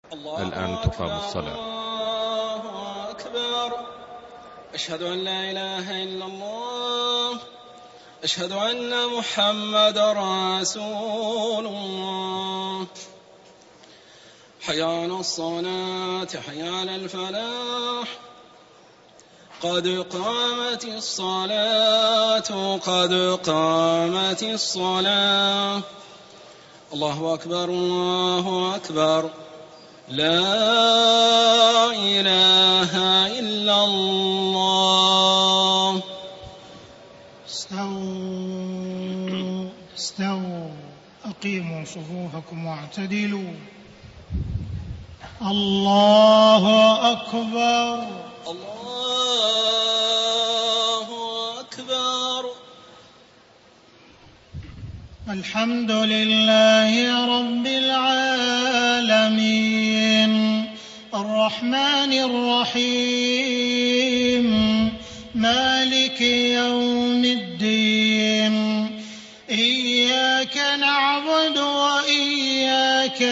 الآن تقام الصلاة. الله أكبر. أشهد أن لا إله إلا الله. أشهد أن محمد رسول الله. حي على الصلاة حي على الفلاح. قد قامت الصلاة قد قامت الصلاة. الله أكبر الله أكبر. لا إله إلا الله. استووا أقيموا صفوفكم واعتدلوا. الله أكبر الله أكبر. الحمد لله رب العالمين الرحمن الرحيم مالك يوم الدين. إياك نعبد وإياك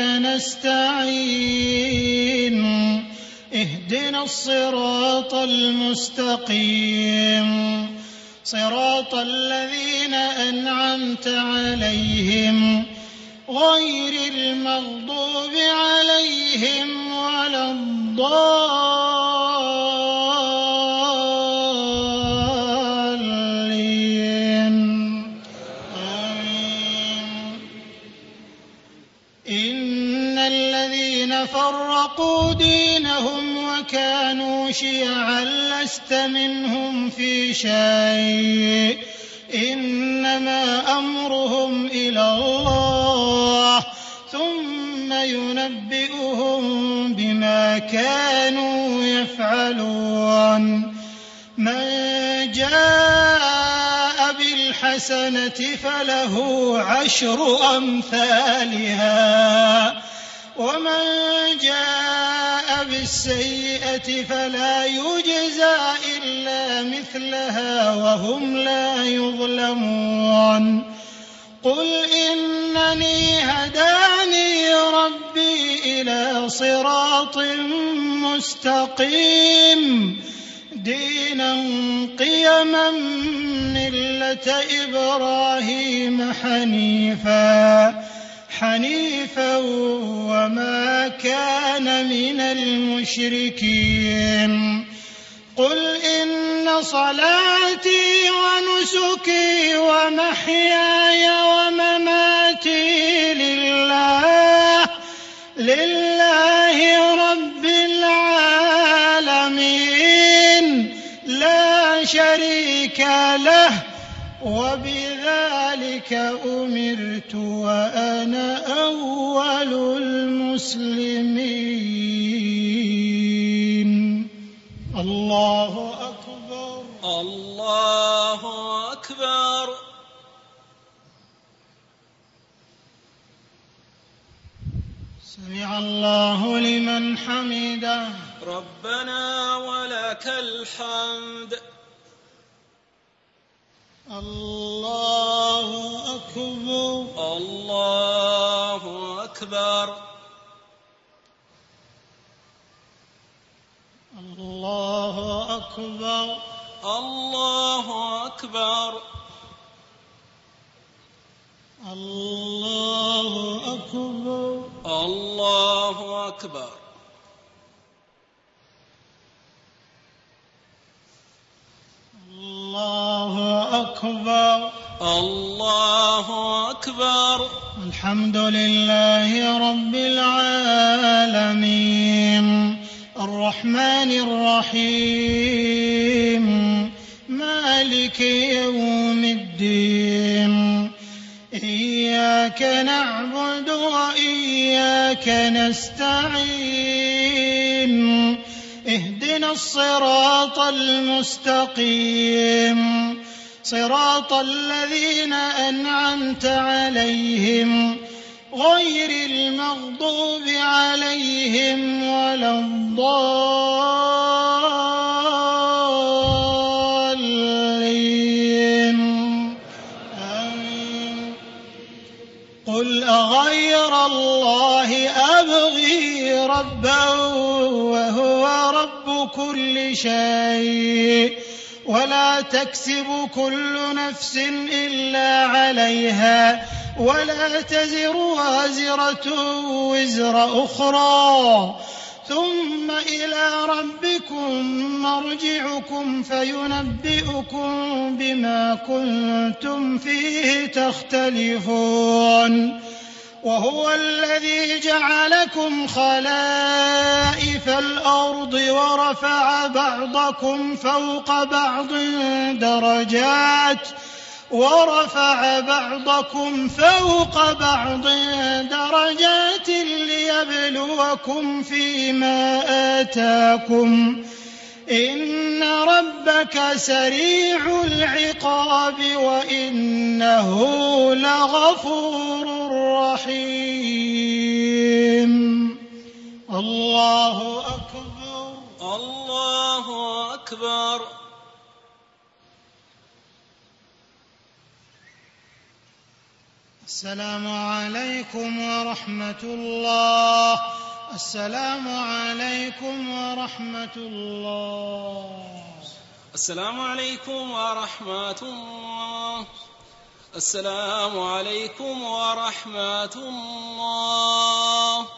نستعين. اهدنا الصراط المستقيم صراط الذين أنعمت عليهم غير المغضوب عليهم ولا الضالين. آمين. إن الذين فرقوا دينهم وكانوا شيعا لست منهم في شيء إنما أمرهم إلى الله ثم ينبئهم بما كانوا يفعلون. من جاء بالحسنة فله 10 أمثالها ومن جاء بالسيئة فلا يجزى إلا مثلها وهم لا يظلمون. قل إنني هداني ربي إلى صراط مستقيم دينا قيما ملة إبراهيم حنيفا وما كان من المشركين. قل إن صلاتي ونسكي ومحياي ومماتي لله رب العالمين لا شريك له وبذلك أمرت وأنا أول المسلمين. الله أكبر الله أكبر. سمع الله لمن حمده. ربنا ولك الحمد. الله أكبر الله أكبر. الله أكبر الله أكبر. الله أكبر الله أكبر. الله أكبر الله أكبر. الحمد لله رب العالمين الرحمن الرحيم مالك يوم الدين. إياك نعبد وإياك نستعين. اهدنا الصراط المستقيم صراط الذين أنعمت عليهم غير المغضوب عليهم ولا الضالين. آمين. قل أغير الله أبغي ربا وهو رب كل شيء ولا تكسب كل نفس إلا عليها ولا تزر وازرة وزر أخرى ثم إلى ربكم مرجعكم فينبئكم بما كنتم فيه تختلفون وهو الذي جعلكم خلائف الأرض ورفع بعضكم فوق بعض درجات ليبلوكم فيما آتاكم إن ربك سريع العقاب وإنه لغفور رحيم. الله أكبر. الله أكبر. السلام عليكم ورحمة الله. السلام عليكم ورحمة الله. السلام عليكم ورحمة الله. السلام عليكم ورحمة الله.